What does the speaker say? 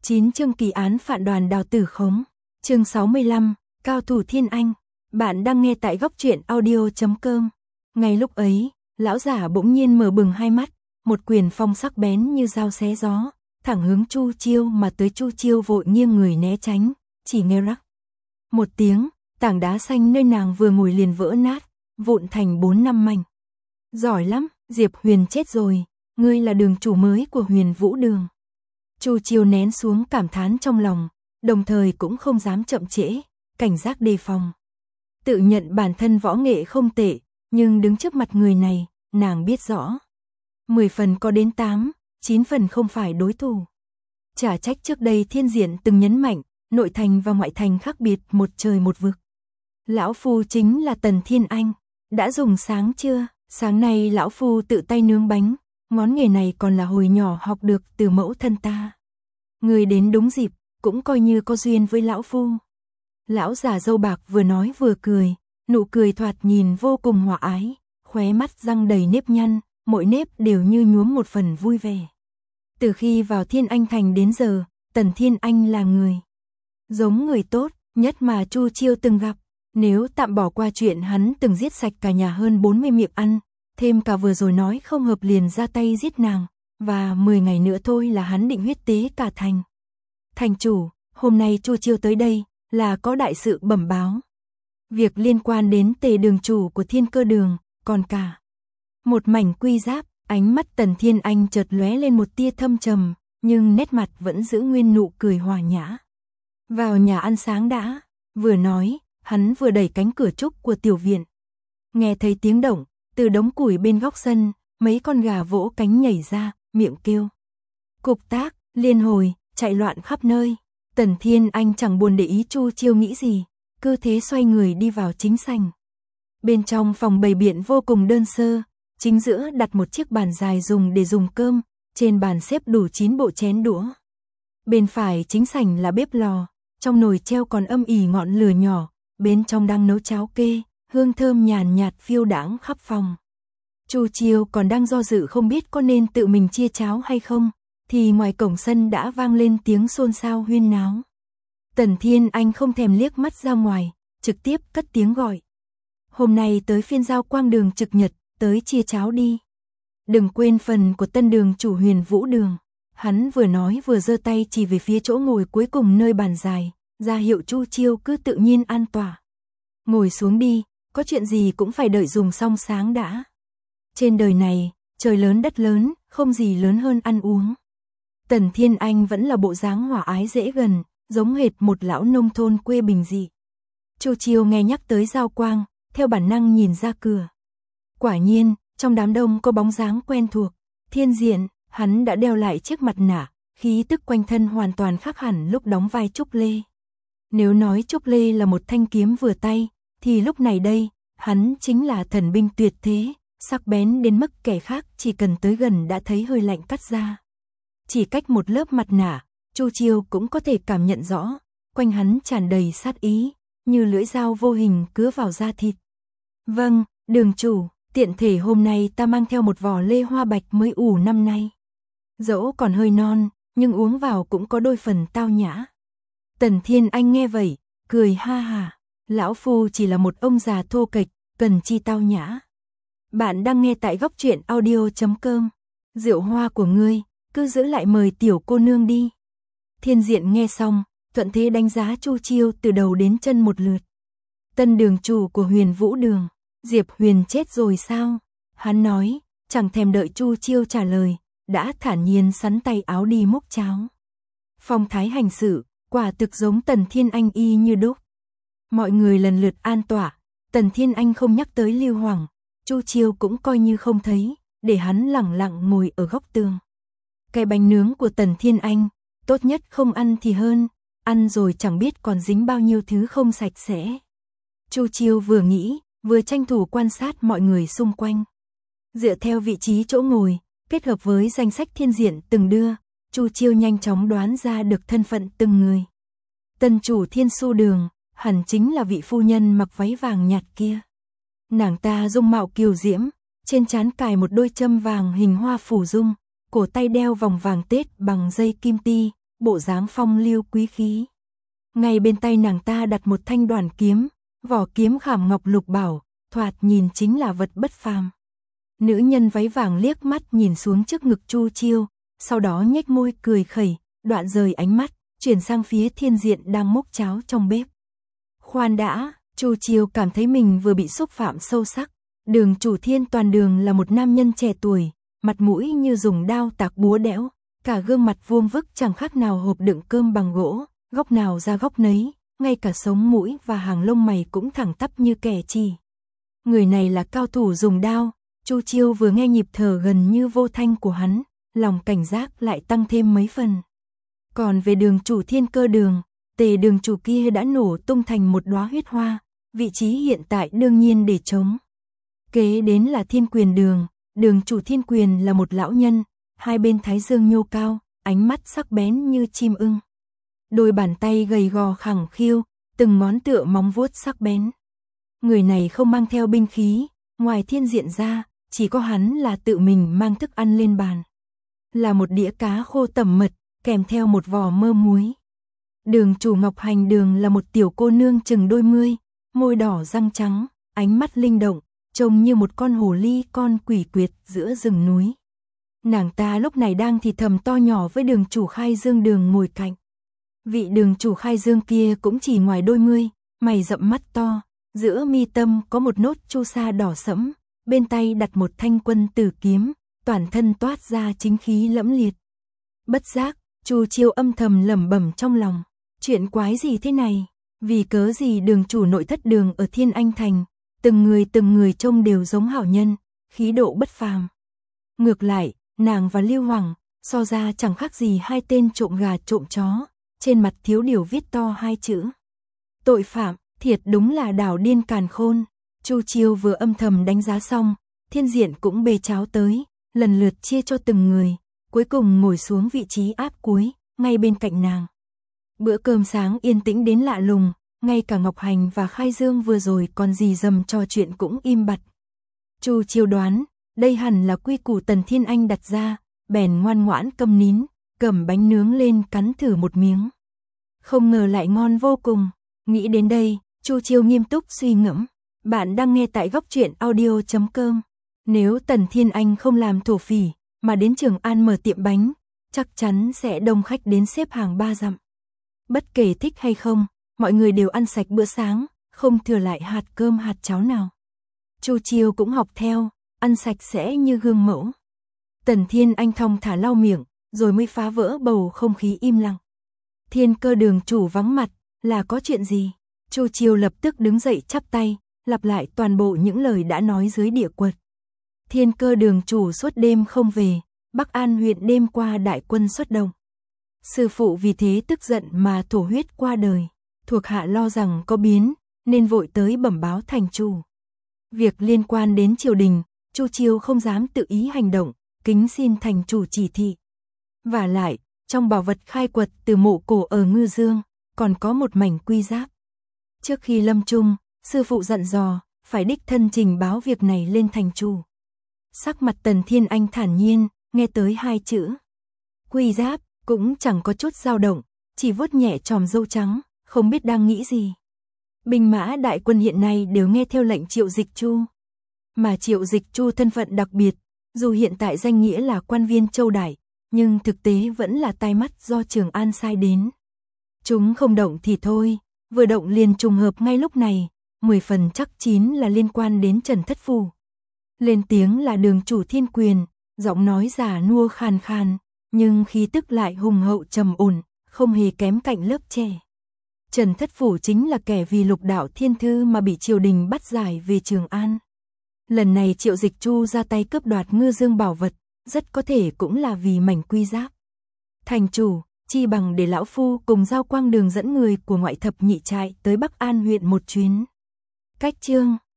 9 chương kỳ án phản đoàn Đào Tử Khống. Chương 65, cao thủ Thiên Anh. Bạn đang nghe tại góc truyện audio.com. Ngay lúc ấy, lão giả bỗng nhiên mở bừng hai mắt, một quyền phong sắc bén như dao xé gió, thẳng hướng Chu Chiêu mà tới. Chu Chiêu vội nghiêng người né tránh, chỉ nghe rắc một tiếng, tảng đá xanh nơi nàng vừa ngồi liền vỡ nát, vụn thành 4-5 mảnh. Giỏi lắm, Diệp Huyền chết rồi, ngươi là đường chủ mới của Huyền Vũ Đường. Chu Chiêu nén xuống cảm thán trong lòng, đồng thời cũng không dám chậm trễ, cảnh giác đề phòng. Tự nhận bản thân võ nghệ không tệ, nhưng đứng trước mặt người này, nàng biết rõ. 10 phần có đến 8, 9 phần không phải đối thủ. Chả trách trước đây Thiên Diện từng nhấn mạnh, nội thành và ngoại thành khác biệt một trời một vực. Lão Phu chính là Tần Thiên Anh, đã dùng sáng chưa? Sáng nay Lão Phu tự tay nướng bánh, ngón nghề này còn là hồi nhỏ học được từ mẫu thân ta. Người đến đúng dịp, cũng coi như có duyên với Lão Phu. Lão già râu bạc vừa nói vừa cười, nụ cười thoạt nhìn vô cùng hòa ái, khóe mắt răng đầy nếp nhăn, mỗi nếp đều như nhuốm một phần vui vẻ. Từ khi vào Thiên Anh Thành đến giờ, Tần Thiên Anh là người giống người tốt nhất mà Chu Chiêu từng gặp. Nếu tạm bỏ qua chuyện hắn từng giết sạch cả nhà hơn 40 miệng ăn, thêm cả vừa rồi nói không hợp liền ra tay giết nàng, và 10 ngày nữa thôi là hắn định huyết tế cả thành. Thành chủ, hôm nay Chu Chiêu tới đây là có đại sự bẩm báo. Việc liên quan đến Tề đường chủ của Thiên Cơ Đường, còn cả một mảnh quy giáp. Ánh mắt Tần Thiên Anh chợt lóe lên một tia thâm trầm, nhưng nét mặt vẫn giữ nguyên nụ cười hòa nhã. Vào nhà ăn sáng đã. Vừa nói, hắn vừa đẩy cánh cửa trúc của tiểu viện. Nghe thấy tiếng động, từ đống củi bên góc sân, mấy con gà vỗ cánh nhảy ra, miệng kêu cục tác, liên hồi, chạy loạn khắp nơi. Tần Thiên Anh chẳng buồn để ý Chu Chiêu nghĩ gì, cứ thế xoay người đi vào chính sảnh. Bên trong phòng bày biện vô cùng đơn sơ, chính giữa đặt một chiếc bàn dài dùng để dùng cơm, trên bàn xếp đủ 9 bộ chén đũa. Bên phải chính sảnh là bếp lò, trong nồi treo còn âm ỉ ngọn lửa nhỏ, bên trong đang nấu cháo kê, hương thơm nhàn nhạt phiêu đãng khắp phòng. Chu Chiêu còn đang do dự không biết có nên tự mình chia cháo hay không, thì ngoài cổng sân đã vang lên tiếng xôn xao huyên náo. Tần Thiên Anh không thèm liếc mắt ra ngoài, trực tiếp cất tiếng gọi. Hôm nay tới phiên Giao Quang Đường trực nhật, tới chia cháo đi. Đừng quên phần của tân đường chủ Huyền Vũ Đường. Hắn vừa nói vừa giơ tay chỉ về phía chỗ ngồi cuối cùng nơi bàn dài, ra hiệu Chu Chiêu cứ tự nhiên an tọa. Ngồi xuống đi, có chuyện gì cũng phải đợi dùng xong sáng đã. Trên đời này, trời lớn đất lớn, không gì lớn hơn ăn uống. Tần Thiên Anh vẫn là bộ dáng hòa ái dễ gần, giống hệt một lão nông thôn quê bình dị. Chu Chiêu nghe nhắc tới Giao Quang, theo bản năng nhìn ra cửa. Quả nhiên, trong đám đông có bóng dáng quen thuộc. Thiên Diện, hắn đã đeo lại chiếc mặt nạ, khí tức quanh thân hoàn toàn khác hẳn lúc đóng vai Trúc Lê. Nếu nói Trúc Lê là một thanh kiếm vừa tay, thì lúc này đây, hắn chính là thần binh tuyệt thế, sắc bén đến mức kẻ khác chỉ cần tới gần đã thấy hơi lạnh cắt da. Chỉ cách một lớp mặt nạ, Chu Chiêu cũng có thể cảm nhận rõ, quanh hắn tràn đầy sát ý, như lưỡi dao vô hình cứa vào da thịt. Vâng, đường chủ, tiện thể hôm nay ta mang theo một vò lê hoa bạch mới ủ năm nay. Dẫu còn hơi non, nhưng uống vào cũng có đôi phần tao nhã. Tần Thiên Anh nghe vậy, cười ha hà. Lão Phu chỉ là một ông già thô kệch, cần chi tao nhã. Bạn đang nghe tại góc truyện audio.com. Rượu hoa của ngươi, cứ giữ lại mời tiểu cô nương đi. Thiên Diện nghe xong, thuận thế đánh giá Chu Chiêu từ đầu đến chân một lượt. Tân đường chủ của Huyền Vũ Đường, Diệp Huyền chết rồi sao? Hắn nói, chẳng thèm đợi Chu Chiêu trả lời, đã thản nhiên sắn tay áo đi múc cháo. Phong thái hành sự, quả thực giống Tần Thiên Anh y như đúc. Mọi người lần lượt an tọa, Tần Thiên Anh không nhắc tới Lưu Hoàng, Chu Chiêu cũng coi như không thấy, để hắn lẳng lặng ngồi ở góc tường. Cái bánh nướng của Tần Thiên Anh, tốt nhất không ăn thì hơn, ăn rồi chẳng biết còn dính bao nhiêu thứ không sạch sẽ. Chu Chiêu vừa nghĩ, vừa tranh thủ quan sát mọi người xung quanh. Dựa theo vị trí chỗ ngồi, kết hợp với danh sách Thiên Diện từng đưa, Chu Chiêu nhanh chóng đoán ra được thân phận từng người. Tân chủ Thiên Su Đường, hẳn chính là vị phu nhân mặc váy vàng nhạt kia. Nàng ta dung mạo kiều diễm, trên trán cài một đôi châm vàng hình hoa phù dung, cổ tay đeo vòng vàng tết bằng dây kim ti, bộ dáng phong lưu quý khí. Ngay bên tay nàng ta đặt một thanh đoàn kiếm, vỏ kiếm khảm ngọc lục bảo, thoạt nhìn chính là vật bất phàm. Nữ nhân váy vàng liếc mắt nhìn xuống trước ngực Chu Chiêu, sau đó nhếch môi cười khẩy, đoạn rời ánh mắt, chuyển sang phía Thiên Diện đang múc cháo trong bếp. Khoan đã, Chu Chiêu cảm thấy mình vừa bị xúc phạm sâu sắc. Đường chủ Thiên Toàn Đường là một nam nhân trẻ tuổi, mặt mũi như dùng đao tạc búa đẽo, cả gương mặt vuông vức chẳng khác nào hộp đựng cơm bằng gỗ, góc nào ra góc nấy, ngay cả sống mũi và hàng lông mày cũng thẳng tắp như kẻ chì. Người này là cao thủ dùng đao. Chu Chiêu vừa nghe nhịp thở gần như vô thanh của hắn, lòng cảnh giác lại tăng thêm mấy phần. Còn về đường chủ Thiên Cơ Đường, Tề đường chủ kia đã nổ tung thành một đóa huyết hoa, vị trí hiện tại đương nhiên để trống. Kế đến là Thiên Quyền Đường, đường chủ Thiên Quyền là một lão nhân, hai bên thái dương nhô cao, ánh mắt sắc bén như chim ưng. Đôi bàn tay gầy gò khẳng khiu, từng ngón tựa móng vuốt sắc bén. Người này không mang theo binh khí, ngoài Thiên Diện ra, chỉ có hắn là tự mình mang thức ăn lên bàn. Là một đĩa cá khô tẩm mật, kèm theo một vò mơ muối. Đường chủ Ngọc Hành Đường là một tiểu cô nương chừng đôi mươi, môi đỏ răng trắng, ánh mắt linh động, trông như một con hồ ly con quỷ quyệt giữa rừng núi. Nàng ta lúc này đang thì thầm to nhỏ với đường chủ Khai Dương Đường ngồi cạnh. Vị đường chủ Khai Dương kia cũng chỉ ngoài đôi mươi, mày rậm mắt to, giữa mi tâm có một nốt chu sa đỏ sẫm, bên tay đặt một thanh quân tử kiếm, toàn thân toát ra chính khí lẫm liệt. Bất giác, Chu Chiêu âm thầm lẩm bẩm trong lòng, chuyện quái gì thế này, vì cớ gì đường chủ nội thất đường ở Thiên Anh Thành, từng người trông đều giống hảo nhân, khí độ bất phàm. Ngược lại, nàng và Lưu Hoàng, so ra chẳng khác gì hai tên trộm gà trộm chó, trên mặt thiếu điều viết to hai chữ. Tội phạm, thiệt đúng là đảo điên càn khôn. Chu Chiêu vừa âm thầm đánh giá xong, Thiên Diện cũng bê cháo tới, lần lượt chia cho từng người, cuối cùng ngồi xuống vị trí áp cuối, ngay bên cạnh nàng. Bữa cơm sáng yên tĩnh đến lạ lùng, ngay cả Ngọc Hành và Khai Dương vừa rồi còn gì dầm trò chuyện cũng im bặt. Chu Chiêu đoán, đây hẳn là quy củ Tần Thiên Anh đặt ra, bèn ngoan ngoãn câm nín, cầm bánh nướng lên cắn thử một miếng. Không ngờ lại ngon vô cùng, nghĩ đến đây, Chu Chiêu nghiêm túc suy ngẫm. Bạn đang nghe tại góc truyện audio.com. Nếu Tần Thiên Anh không làm thổ phỉ, mà đến Trường An mở tiệm bánh, chắc chắn sẽ đông khách đến xếp hàng 3 dặm. Bất kể thích hay không, mọi người đều ăn sạch bữa sáng, không thừa lại hạt cơm hạt cháo nào. Chu Chiêu cũng học theo, ăn sạch sẽ như gương mẫu. Tần Thiên Anh thong thả lau miệng, rồi mới phá vỡ bầu không khí im lặng. Thiên Cơ Đường chủ vắng mặt, là có chuyện gì? Chu Chiêu lập tức đứng dậy chắp tay, lặp lại toàn bộ những lời đã nói dưới địa quật. Thiên Cơ Đường chủ suốt đêm không về, Bắc An huyện đêm qua đại quân xuất động. Sư phụ vì thế tức giận mà thổ huyết qua đời, thuộc hạ lo rằng có biến, nên vội tới bẩm báo thành chủ. Việc liên quan đến triều đình, Chu Chiêu không dám tự ý hành động, kính xin thành chủ chỉ thị. Vả lại, trong bảo vật khai quật từ mộ cổ ở Ngư Dương, còn có một mảnh quy giáp. Trước khi lâm chung, sư phụ dặn dò, phải đích thân trình báo việc này lên thành chủ. Sắc mặt Tần Thiên Anh thản nhiên, nghe tới hai chữ quy giáp, cũng chẳng có chút dao động, chỉ vuốt nhẹ chòm râu trắng, không biết đang nghĩ gì. Binh mã đại quân hiện nay đều nghe theo lệnh Triệu Dịch Chu. Mà Triệu Dịch Chu thân phận đặc biệt, dù hiện tại danh nghĩa là quan viên châu đại, nhưng thực tế vẫn là tai mắt do Trường An sai đến. Chúng không động thì thôi, vừa động liền trùng hợp ngay lúc này, 10 phần chắc chín là liên quan đến Trần Thất Phù. Lên tiếng là đường chủ Thiên Quyền, giọng nói già nua khàn khàn, nhưng khí tức lại hùng hậu trầm ổn, không hề kém cạnh lớp trẻ. Trần Thất Phù chính là kẻ vì lục đạo thiên thư mà bị triều đình bắt giải về Trường An. Lần này Triệu Dịch Chu ra tay cướp đoạt Ngư Dương bảo vật, rất có thể cũng là vì mảnh quy giáp. Thành chủ, chi bằng để lão phu cùng Giao Quang Đường dẫn người của ngoại thập nhị trại tới Bắc An huyện một chuyến. Cách chương